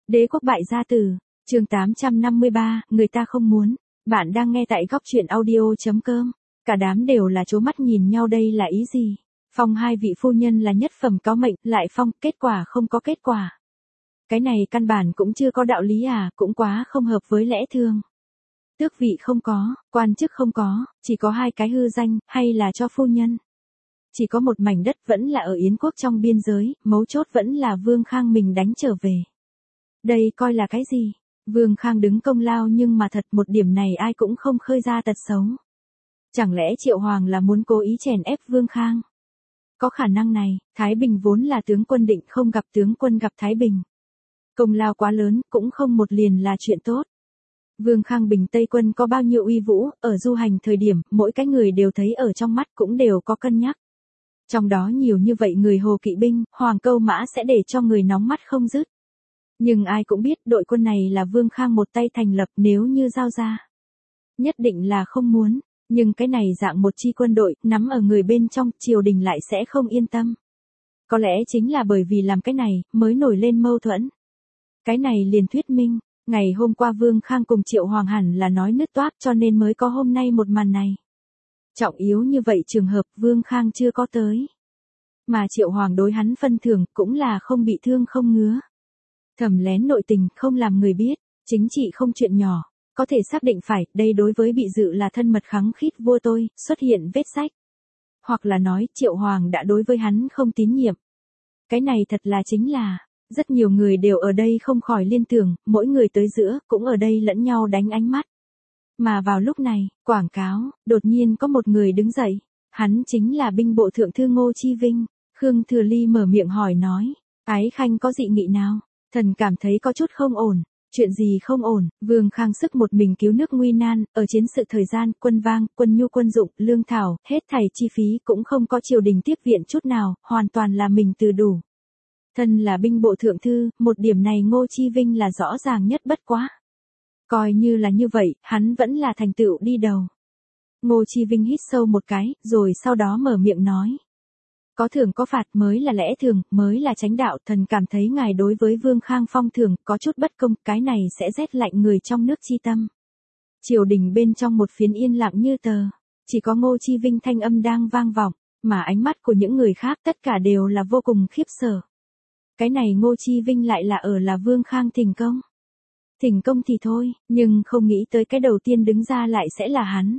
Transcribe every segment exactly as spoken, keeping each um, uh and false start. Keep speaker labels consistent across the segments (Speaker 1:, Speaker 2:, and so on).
Speaker 1: Đế quốc bại gia tử, chương tám trăm năm mươi ba, người ta không muốn. Bạn đang nghe tại góc truyện audio.com. Cả đám đều là trố mắt nhìn nhau, đây là ý gì? Phong hai vị phu nhân là nhất phẩm có mệnh, lại phong, kết quả không có kết quả. Cái này căn bản cũng chưa có đạo lý à, cũng quá không hợp với lẽ thường. Tước vị không có, quan chức không có, chỉ có hai cái hư danh, hay là cho phu nhân. Chỉ có một mảnh đất vẫn là ở Yến quốc trong biên giới, mấu chốt vẫn là Vương Khang mình đánh trở về. Đây coi là cái gì? Vương Khang đứng công lao, nhưng mà thật một điểm này ai cũng không khơi ra tật xấu. Chẳng lẽ Triệu Hoàng là muốn cố ý chèn ép Vương Khang? Có khả năng này, Thái Bình vốn là tướng quân định không gặp tướng quân gặp Thái Bình. Công lao quá lớn, cũng không một liền là chuyện tốt. Vương Khang bình Tây quân có bao nhiêu uy vũ, ở du hành thời điểm, mỗi cái người đều thấy ở trong mắt, cũng đều có cân nhắc. Trong đó nhiều như vậy người Hồ kỵ binh, Hoàng câu mã sẽ để cho người nóng mắt không dứt. Nhưng ai cũng biết đội quân này là Vương Khang một tay thành lập, nếu như giao ra. Nhất định là không muốn, nhưng cái này dạng một chi quân đội, nắm ở người bên trong, triều đình lại sẽ không yên tâm. Có lẽ chính là bởi vì làm cái này, mới nổi lên mâu thuẫn. Cái này liền thuyết minh, ngày hôm qua Vương Khang cùng Triệu Hoàng hẳn là nói nứt toác, cho nên mới có hôm nay một màn này. Trọng yếu như vậy trường hợp Vương Khang chưa có tới. Mà Triệu Hoàng đối hắn phân thưởng cũng là không bị thương không ngứa. Thầm lén nội tình không làm người biết, chính trị không chuyện nhỏ, có thể xác định phải đây đối với bị dự là thân mật khắng khít vua tôi, xuất hiện vết sách. Hoặc là nói Triệu Hoàng đã đối với hắn không tín nhiệm. Cái này thật là chính là, rất nhiều người đều ở đây không khỏi liên tưởng, mỗi người tới giữa cũng ở đây lẫn nhau đánh ánh mắt. Mà vào lúc này, quảng cáo, đột nhiên có một người đứng dậy, hắn chính là binh bộ thượng thư Ngô Chi Vinh. Khương Thừa Ly mở miệng hỏi nói, Ái Khanh có dị nghị nào? Thần cảm thấy có chút không ổn. Chuyện gì không ổn? Vương Khang sức một mình cứu nước nguy nan, ở chiến sự thời gian, quân vang, quân nhu quân dụng, lương thảo, hết thảy chi phí cũng không có triều đình tiếp viện chút nào, hoàn toàn là mình từ đủ. Thân là binh bộ thượng thư, một điểm này Ngô Chi Vinh là rõ ràng nhất bất quá. Coi như là như vậy, hắn vẫn là thành tựu đi đầu. Ngô Chi Vinh hít sâu một cái, rồi sau đó mở miệng nói. Có thưởng có phạt mới là lẽ thường, mới là chánh đạo, thần cảm thấy ngài đối với Vương Khang phong thưởng có chút bất công, cái này sẽ rét lạnh người trong nước chi tâm. Triều đình bên trong một phiến yên lặng như tờ, chỉ có Ngô Chi Vinh thanh âm đang vang vọng, mà ánh mắt của những người khác tất cả đều là vô cùng khiếp sợ. Cái này Ngô Chi Vinh lại là ở là Vương Khang thỉnh công. Thỉnh công thì thôi, nhưng không nghĩ tới cái đầu tiên đứng ra lại sẽ là hắn.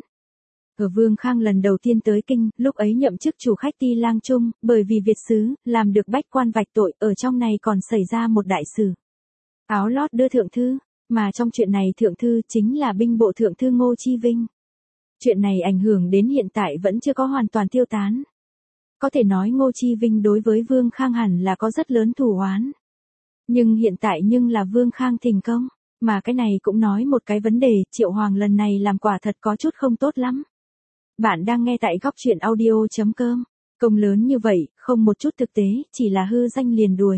Speaker 1: Ở Vương Khang lần đầu tiên tới kinh, lúc ấy nhậm chức chủ khách Ti Lang Trung, bởi vì Việt sứ, làm được bách quan vạch tội, ở trong này còn xảy ra một đại sự. Áo lót đưa thượng thư, mà trong chuyện này thượng thư chính là binh bộ thượng thư Ngô Chi Vinh. Chuyện này ảnh hưởng đến hiện tại vẫn chưa có hoàn toàn tiêu tán. Có thể nói Ngô Chi Vinh đối với Vương Khang hẳn là có rất lớn thù oán. Nhưng hiện tại nhưng là Vương Khang thành công, mà cái này cũng nói một cái vấn đề, Triệu Hoàng lần này làm quả thật có chút không tốt lắm. Bạn đang nghe tại góc truyện audio.com. Công lớn như vậy, không một chút thực tế, chỉ là hư danh liền đuổi.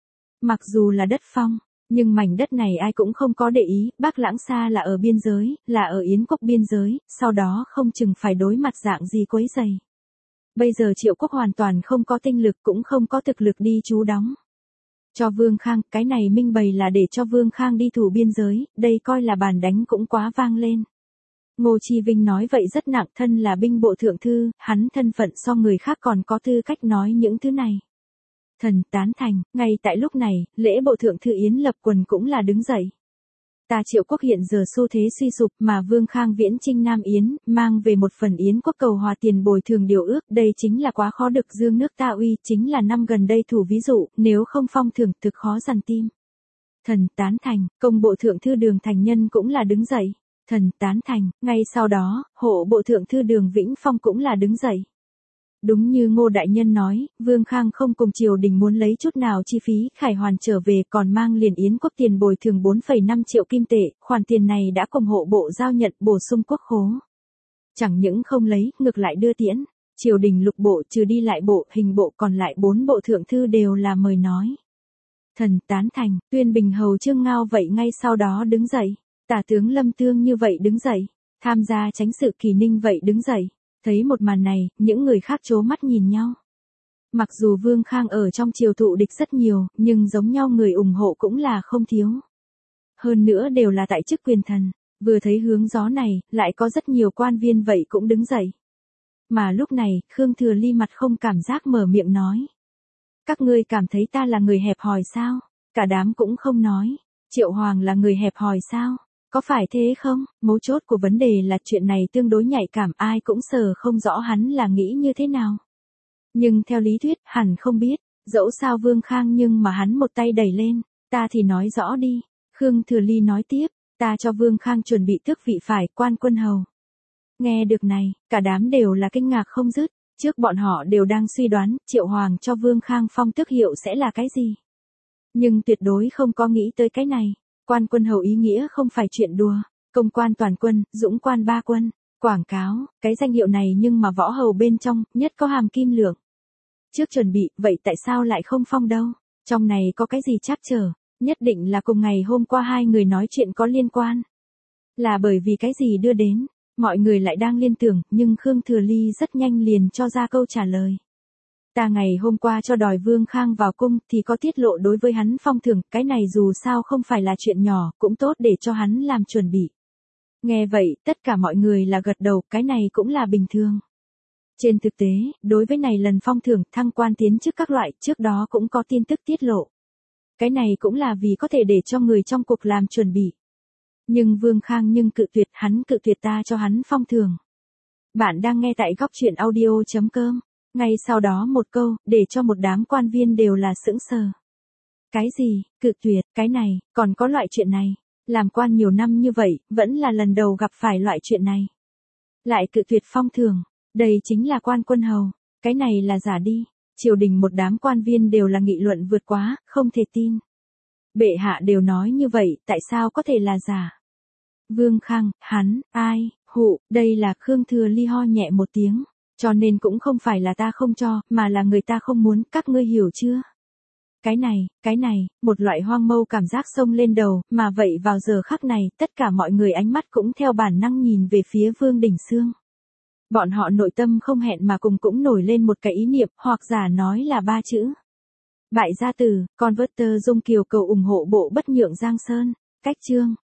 Speaker 1: Mặc dù là đất phong, nhưng mảnh đất này ai cũng không có để ý, Bắc Lãng Xa là ở biên giới, là ở Yến quốc biên giới, sau đó không chừng phải đối mặt dạng gì quấy rầy. Bây giờ Triệu quốc hoàn toàn không có tinh lực cũng không có thực lực đi trú đóng. Cho Vương Khang, cái này minh bày là để cho Vương Khang đi thủ biên giới, đây coi là bàn đánh cũng quá vang lên. Ngô Chi Vinh nói vậy rất nặng, thân là binh bộ thượng thư, hắn thân phận so người khác còn có tư cách nói những thứ này. Thần tán thành, ngay tại lúc này, lễ bộ thượng thư Yến Lập Quần cũng là đứng dậy. Ta Triệu quốc hiện giờ xu thế suy sụp, mà Vương Khang viễn chinh Nam Yến, mang về một phần Yến quốc cầu hòa tiền bồi thường điều ước, đây chính là quá khó được dương nước ta uy, chính là năm gần đây thủ ví dụ, nếu không phong thưởng thực khó dằn tim. Thần tán thành, công bộ thượng thư Đường Thành Nhân cũng là đứng dậy. Thần tán thành, ngay sau đó, hộ bộ thượng thư Đường Vĩnh Phong cũng là đứng dậy. Đúng như Ngô Đại Nhân nói, Vương Khang không cùng triều đình muốn lấy chút nào chi phí, khải hoàn trở về còn mang liền Yến quốc tiền bồi thường bốn phẩy năm triệu kim tệ, khoản tiền này đã cùng hộ bộ giao nhận bổ sung quốc khố. Chẳng những không lấy, ngược lại đưa tiễn, triều đình lục bộ trừ đi lại bộ, hình bộ còn lại bốn bộ thượng thư đều là mời nói. Thần tán thành, Tuyên Bình Hầu Trương Ngao vậy ngay sau đó đứng dậy. Tả tướng Lâm Tương như vậy đứng dậy, tham gia tránh sự Kỳ Ninh vậy đứng dậy, thấy một màn này, những người khác trố mắt nhìn nhau. Mặc dù Vương Khang ở trong triều thụ địch rất nhiều, nhưng giống nhau người ủng hộ cũng là không thiếu. Hơn nữa đều là tại chức quyền thần, vừa thấy hướng gió này, lại có rất nhiều quan viên vậy cũng đứng dậy. Mà lúc này, Khương Thừa Ly mặt không cảm giác mở miệng nói. Các ngươi cảm thấy ta là người hẹp hòi sao? Cả đám cũng không nói. Triệu Hoàng là người hẹp hòi sao? Có phải thế không? Mấu chốt của vấn đề là chuyện này tương đối nhạy cảm, ai cũng sờ không rõ hắn là nghĩ như thế nào. Nhưng theo lý thuyết, hẳn không biết, dẫu sao Vương Khang nhưng mà hắn một tay đẩy lên, ta thì nói rõ đi. Khương Thừa Ly nói tiếp, ta cho Vương Khang chuẩn bị tước vị phải quan quân hầu. Nghe được này, cả đám đều là kinh ngạc không dứt, trước bọn họ đều đang suy đoán Triệu Hoàng cho Vương Khang phong tước hiệu sẽ là cái gì. Nhưng tuyệt đối không có nghĩ tới cái này, quan quân hầu ý nghĩa không phải chuyện đùa, công quan toàn quân, dũng quan ba quân, quảng cáo, cái danh hiệu này nhưng mà võ hầu bên trong, nhất có hàm kim lượng. Trước chuẩn bị, vậy tại sao lại không phong đâu, trong này có cái gì trắc trở, nhất định là cùng ngày hôm qua hai người nói chuyện có liên quan. Là bởi vì cái gì đưa đến, mọi người lại đang liên tưởng, nhưng Khương Thừa Ly rất nhanh liền cho ra câu trả lời. Ta ngày hôm qua cho đòi Vương Khang vào cung thì có tiết lộ đối với hắn phong thưởng, cái này dù sao không phải là chuyện nhỏ, cũng tốt để cho hắn làm chuẩn bị. Nghe vậy, tất cả mọi người là gật đầu, cái này cũng là bình thường. Trên thực tế, đối với này lần phong thưởng, thăng quan tiến chức các loại, trước đó cũng có tin tức tiết lộ. Cái này cũng là vì có thể để cho người trong cuộc làm chuẩn bị. Nhưng Vương Khang nhưng cự tuyệt, hắn cự tuyệt ta cho hắn phong thưởng. Bạn đang nghe tại góc truyện audio chấm com. Ngay sau đó một câu, để cho một đám quan viên đều là sững sờ. Cái gì, cự tuyệt, cái này, còn có loại chuyện này. Làm quan nhiều năm như vậy, vẫn là lần đầu gặp phải loại chuyện này. Lại cự tuyệt phong thưởng, đây chính là quan quân hầu, cái này là giả đi. Triều đình một đám quan viên đều là nghị luận vượt quá, không thể tin. Bệ hạ đều nói như vậy, tại sao có thể là giả? Vương Khang, hắn, ai, hụ, đây là Khương Thừa Ly ho nhẹ một tiếng. Cho nên cũng không phải là ta không cho, mà là người ta không muốn, các ngươi hiểu chưa? Cái này, cái này, một loại hoang mâu cảm giác xông lên đầu, mà vậy vào giờ khắc này, tất cả mọi người ánh mắt cũng theo bản năng nhìn về phía Vương Đình Xương. Bọn họ nội tâm không hẹn mà cùng cũng nổi lên một cái ý niệm, hoặc giả nói là ba chữ. Bại gia tử, Converter Dung Kiều cầu ủng hộ bộ bất nhượng Giang Sơn, cách chương.